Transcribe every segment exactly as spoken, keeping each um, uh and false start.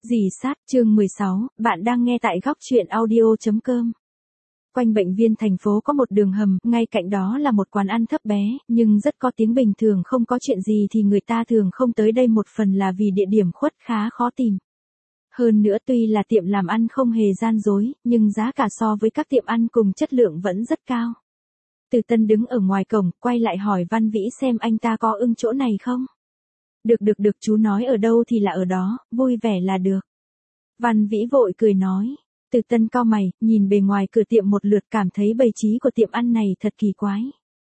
Dì sát, chương mười sáu, bạn đang nghe tại góc truyện audio.com. Quanh bệnh viện thành phố có một đường hầm, ngay cạnh đó là một quán ăn thấp bé, nhưng rất có tiếng bình thường không có chuyện gì thì người ta thường không tới đây, một phần là vì địa điểm khuất khá khó tìm. Hơn nữa tuy là tiệm làm ăn không hề gian dối, nhưng giá cả so với các tiệm ăn cùng chất lượng vẫn rất cao. Từ Tân đứng ở ngoài cổng, quay lại hỏi Văn Vĩ xem anh ta có ưng chỗ này không. Được được được, chú nói ở đâu thì là ở đó, vui vẻ là được. Văn Vĩ vội cười nói. Từ Tân cau mày, nhìn bề ngoài cửa tiệm một lượt, cảm thấy bày trí của tiệm ăn này thật kỳ quái.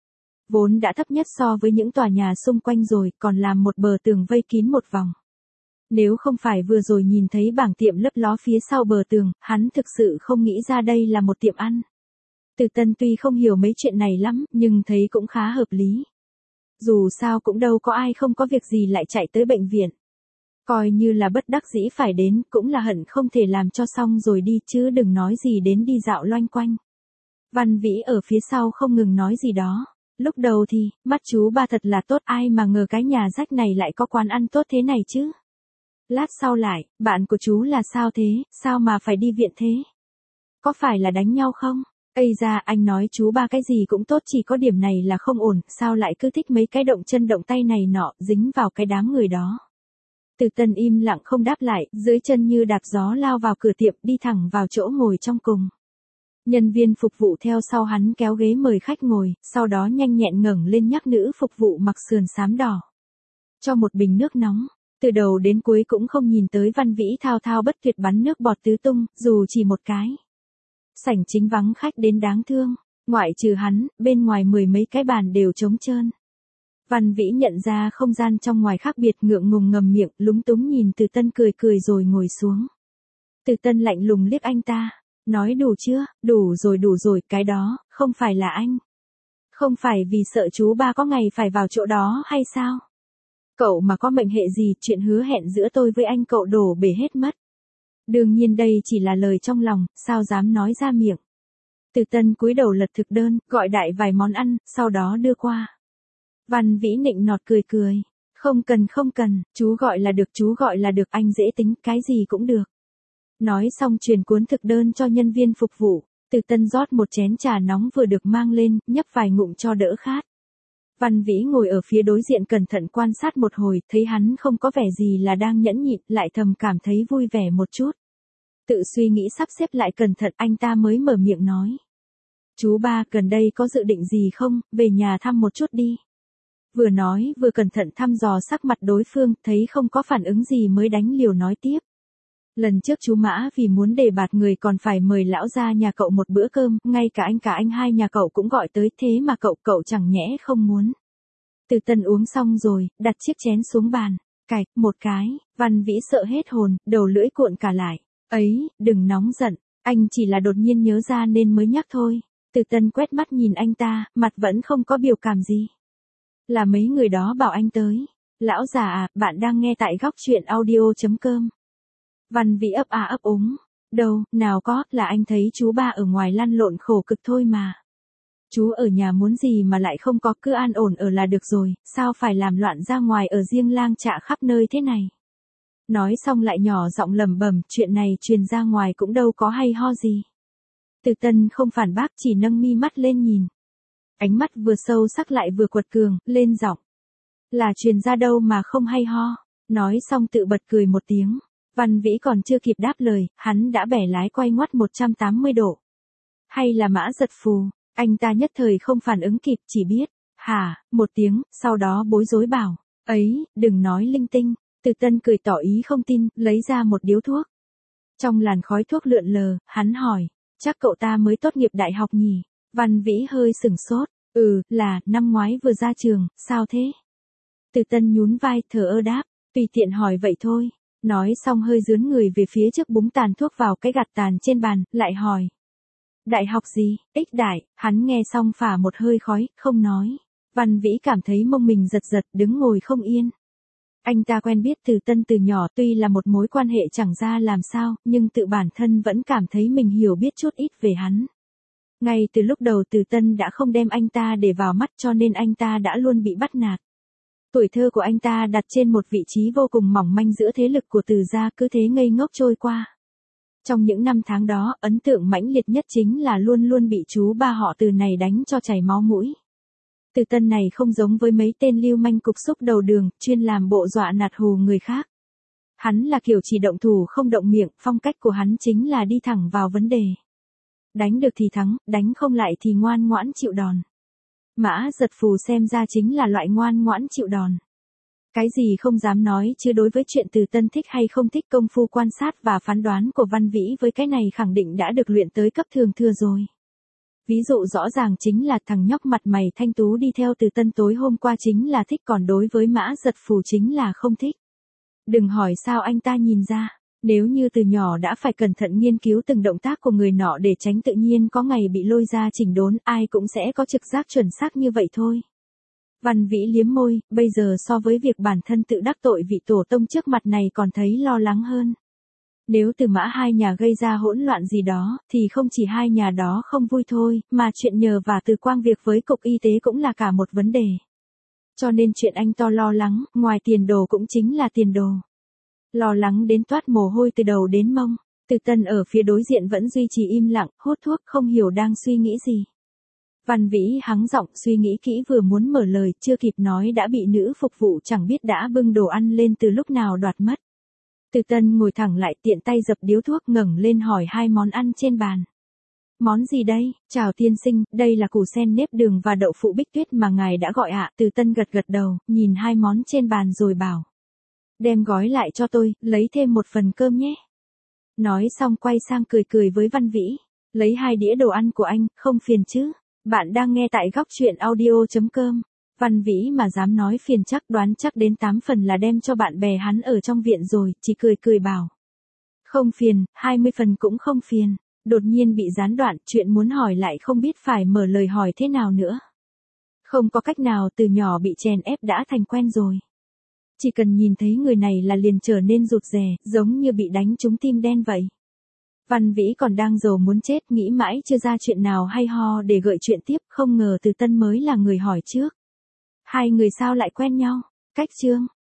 Vốn đã thấp nhất so với những tòa nhà xung quanh rồi, còn làm một bờ tường vây kín một vòng. Nếu không phải vừa rồi nhìn thấy bảng tiệm lấp ló phía sau bờ tường, hắn thực sự không nghĩ ra đây là một tiệm ăn. Từ Tân tuy không hiểu mấy chuyện này lắm, nhưng thấy cũng khá hợp lý. Dù sao cũng đâu có ai không có việc gì lại chạy tới bệnh viện. Coi như là bất đắc dĩ phải đến, cũng là hận không thể làm cho xong rồi đi, chứ đừng nói gì đến đi dạo loanh quanh. Văn Vĩ ở phía sau không ngừng nói gì đó. Lúc đầu thì, mắt chú ba thật là tốt, ai mà ngờ cái nhà rách này lại có quán ăn tốt thế này chứ. Lát sau lại, bạn của chú là sao thế, sao mà phải đi viện thế? Có phải là đánh nhau không? Ây da, anh nói chú ba cái gì cũng tốt, chỉ có điểm này là không ổn, sao lại cứ thích mấy cái động chân động tay này nọ, dính vào cái đám người đó. Từ Tân im lặng không đáp lại, dưới chân như đạp gió lao vào cửa tiệm, đi thẳng vào chỗ ngồi trong cùng. Nhân viên phục vụ theo sau hắn kéo ghế mời khách ngồi, sau đó nhanh nhẹn ngẩng lên nhắc nữ phục vụ mặc sườn xám đỏ. Cho một bình nước nóng, từ đầu đến cuối cũng không nhìn tới Văn Vĩ thao thao bất tuyệt bắn nước bọt tứ tung, dù chỉ một cái. Sảnh chính vắng khách đến đáng thương, ngoại trừ hắn, bên ngoài mười mấy cái bàn đều trống trơn. Văn Vĩ nhận ra không gian trong ngoài khác biệt, ngượng ngùng ngầm miệng, lúng túng nhìn Từ Tân cười cười rồi ngồi xuống. Từ Tân lạnh lùng liếc anh ta, nói đủ chưa, đủ rồi đủ rồi, cái đó, không phải là anh. Không phải vì sợ chú ba có ngày phải vào chỗ đó hay sao? Cậu mà có mệnh hệ gì, chuyện hứa hẹn giữa tôi với anh cậu đổ bể hết mất. Đương nhiên đây chỉ là lời trong lòng, sao dám nói ra miệng. Từ Tân cúi đầu lật thực đơn, gọi đại vài món ăn, sau đó đưa qua. Văn Vĩ nịnh nọt cười cười. Không cần không cần, chú gọi là được, chú gọi là được, anh dễ tính, cái gì cũng được. Nói xong truyền cuốn thực đơn cho nhân viên phục vụ. Từ Tân rót một chén trà nóng vừa được mang lên, nhấp vài ngụm cho đỡ khát. Văn Vĩ ngồi ở phía đối diện cẩn thận quan sát một hồi, thấy hắn không có vẻ gì là đang nhẫn nhịn, lại thầm cảm thấy vui vẻ một chút. Tự suy nghĩ sắp xếp lại cẩn thận, anh ta mới mở miệng nói. Chú ba gần đây có dự định gì không, về nhà thăm một chút đi. Vừa nói vừa cẩn thận thăm dò sắc mặt đối phương, thấy không có phản ứng gì mới đánh liều nói tiếp. Lần trước chú Mã vì muốn đề bạt người còn phải mời lão ra nhà cậu một bữa cơm, ngay cả anh cả anh hai nhà cậu cũng gọi tới, thế mà cậu cậu chẳng nhẽ không muốn. Từ Tân uống xong rồi, đặt chiếc chén xuống bàn, cạch một cái, Văn Vĩ sợ hết hồn, đầu lưỡi cuộn cả lại. Ấy, đừng nóng giận, anh chỉ là đột nhiên nhớ ra nên mới nhắc thôi. Từ Tân quét mắt nhìn anh ta, mặt vẫn không có biểu cảm gì. Là mấy người đó bảo anh tới. Lão già à, bạn đang nghe tại góc truyện audio.com. Văn Vĩ ấp à ấp úng. Đâu, nào có, là anh thấy chú ba ở ngoài lăn lộn khổ cực thôi mà. Chú ở nhà muốn gì mà lại không có, cứ an ổn ở là được rồi, sao phải làm loạn ra ngoài ở riêng lang chạ khắp nơi thế này. Nói xong lại nhỏ giọng lẩm bẩm, chuyện này truyền ra ngoài cũng đâu có hay ho gì. Từ Tân không phản bác, chỉ nâng mi mắt lên nhìn. Ánh mắt vừa sâu sắc lại vừa quật cường, lên giọng. Là truyền ra đâu mà không hay ho. Nói xong tự bật cười một tiếng. Văn Vĩ còn chưa kịp đáp lời, hắn đã bẻ lái quay ngoắt một trăm tám mươi độ. Hay là mã giật phù, anh ta nhất thời không phản ứng kịp, chỉ biết, hả, một tiếng, sau đó bối rối bảo, ấy, đừng nói linh tinh. Từ Tân cười tỏ ý không tin, lấy ra một điếu thuốc. Trong làn khói thuốc lượn lờ, hắn hỏi, chắc cậu ta mới tốt nghiệp đại học nhỉ? Văn Vĩ hơi sửng sốt, ừ, là, năm ngoái vừa ra trường, sao thế? Từ Tân nhún vai, thờ ơ đáp, tùy tiện hỏi vậy thôi. Nói xong hơi dướn người về phía trước búng tàn thuốc vào cái gạt tàn trên bàn, lại hỏi. Đại học gì, ích đại, hắn nghe xong phả một hơi khói, không nói. Văn Vĩ cảm thấy mông mình giật giật, đứng ngồi không yên. Anh ta quen biết Từ Tân từ nhỏ, tuy là một mối quan hệ chẳng ra làm sao, nhưng tự bản thân vẫn cảm thấy mình hiểu biết chút ít về hắn. Ngay từ lúc đầu Từ Tân đã không đem anh ta để vào mắt, cho nên anh ta đã luôn bị bắt nạt. Tuổi thơ của anh ta đặt trên một vị trí vô cùng mỏng manh giữa thế lực của Từ gia cứ thế ngây ngốc trôi qua. Trong những năm tháng đó, ấn tượng mãnh liệt nhất chính là luôn luôn bị chú ba họ Từ này đánh cho chảy máu mũi. Từ Tân này không giống với mấy tên lưu manh cục xúc đầu đường, chuyên làm bộ dọa nạt hù người khác. Hắn là kiểu chỉ động thủ không động miệng, phong cách của hắn chính là đi thẳng vào vấn đề. Đánh được thì thắng, đánh không lại thì ngoan ngoãn chịu đòn. Mã Giật Phù xem ra chính là loại ngoan ngoãn chịu đòn. Cái gì không dám nói chứ đối với chuyện Từ Tân thích hay không thích công phu quan sát và phán đoán của Văn Vĩ với cái này khẳng định đã được luyện tới cấp thường thừa rồi. Ví dụ rõ ràng chính là thằng nhóc mặt mày thanh tú đi theo Từ Tân tối hôm qua chính là thích, còn đối với Mã Giật Phù chính là không thích. Đừng hỏi sao anh ta nhìn ra, nếu như từ nhỏ đã phải cẩn thận nghiên cứu từng động tác của người nọ để tránh tự nhiên có ngày bị lôi ra chỉnh đốn, ai cũng sẽ có trực giác chuẩn xác như vậy thôi. Văn Vĩ liếm môi, bây giờ so với việc bản thân tự đắc tội vị tổ tông trước mặt này còn thấy lo lắng hơn. Nếu Từ Mã hai nhà gây ra hỗn loạn gì đó, thì không chỉ hai nhà đó không vui thôi, mà chuyện nhờ và Từ Quang việc với cục y tế cũng là cả một vấn đề. Cho nên chuyện anh to lo lắng, ngoài tiền đồ cũng chính là tiền đồ. Lo lắng đến toát mồ hôi từ đầu đến mông. Từ Tân ở phía đối diện vẫn duy trì im lặng, hút thuốc, không hiểu đang suy nghĩ gì. Văn Vĩ hắng giọng suy nghĩ kỹ, vừa muốn mở lời, chưa kịp nói đã bị nữ phục vụ chẳng biết đã bưng đồ ăn lên từ lúc nào đoạt mất. Từ Tân ngồi thẳng lại, tiện tay dập điếu thuốc, ngẩng lên hỏi hai món ăn trên bàn. Món gì đây? Chào tiên sinh, đây là củ sen nếp đường và đậu phụ Bích Tuyết mà ngài đã gọi ạ. Từ Tân gật gật đầu, nhìn hai món trên bàn rồi bảo. Đem gói lại cho tôi, lấy thêm một phần cơm nhé. Nói xong quay sang cười cười với Văn Vĩ. Lấy hai đĩa đồ ăn của anh, không phiền chứ? Bạn đang nghe tại góc truyện audio chấm com. Văn Vĩ mà dám nói phiền chắc đoán chắc đến tám phần là đem cho bạn bè hắn ở trong viện rồi, chỉ cười cười bảo. Không phiền, hai mươi phần cũng không phiền. Đột nhiên bị gián đoạn, chuyện muốn hỏi lại không biết phải mở lời hỏi thế nào nữa. Không có cách nào, từ nhỏ bị chèn ép đã thành quen rồi. Chỉ cần nhìn thấy người này là liền trở nên rụt rè, giống như bị đánh trúng tim đen vậy. Văn Vĩ còn đang rầu muốn chết, nghĩ mãi chưa ra chuyện nào hay ho để gợi chuyện tiếp, không ngờ Từ Tân mới là người hỏi trước. Hai người sao lại quen nhau? Cách chương.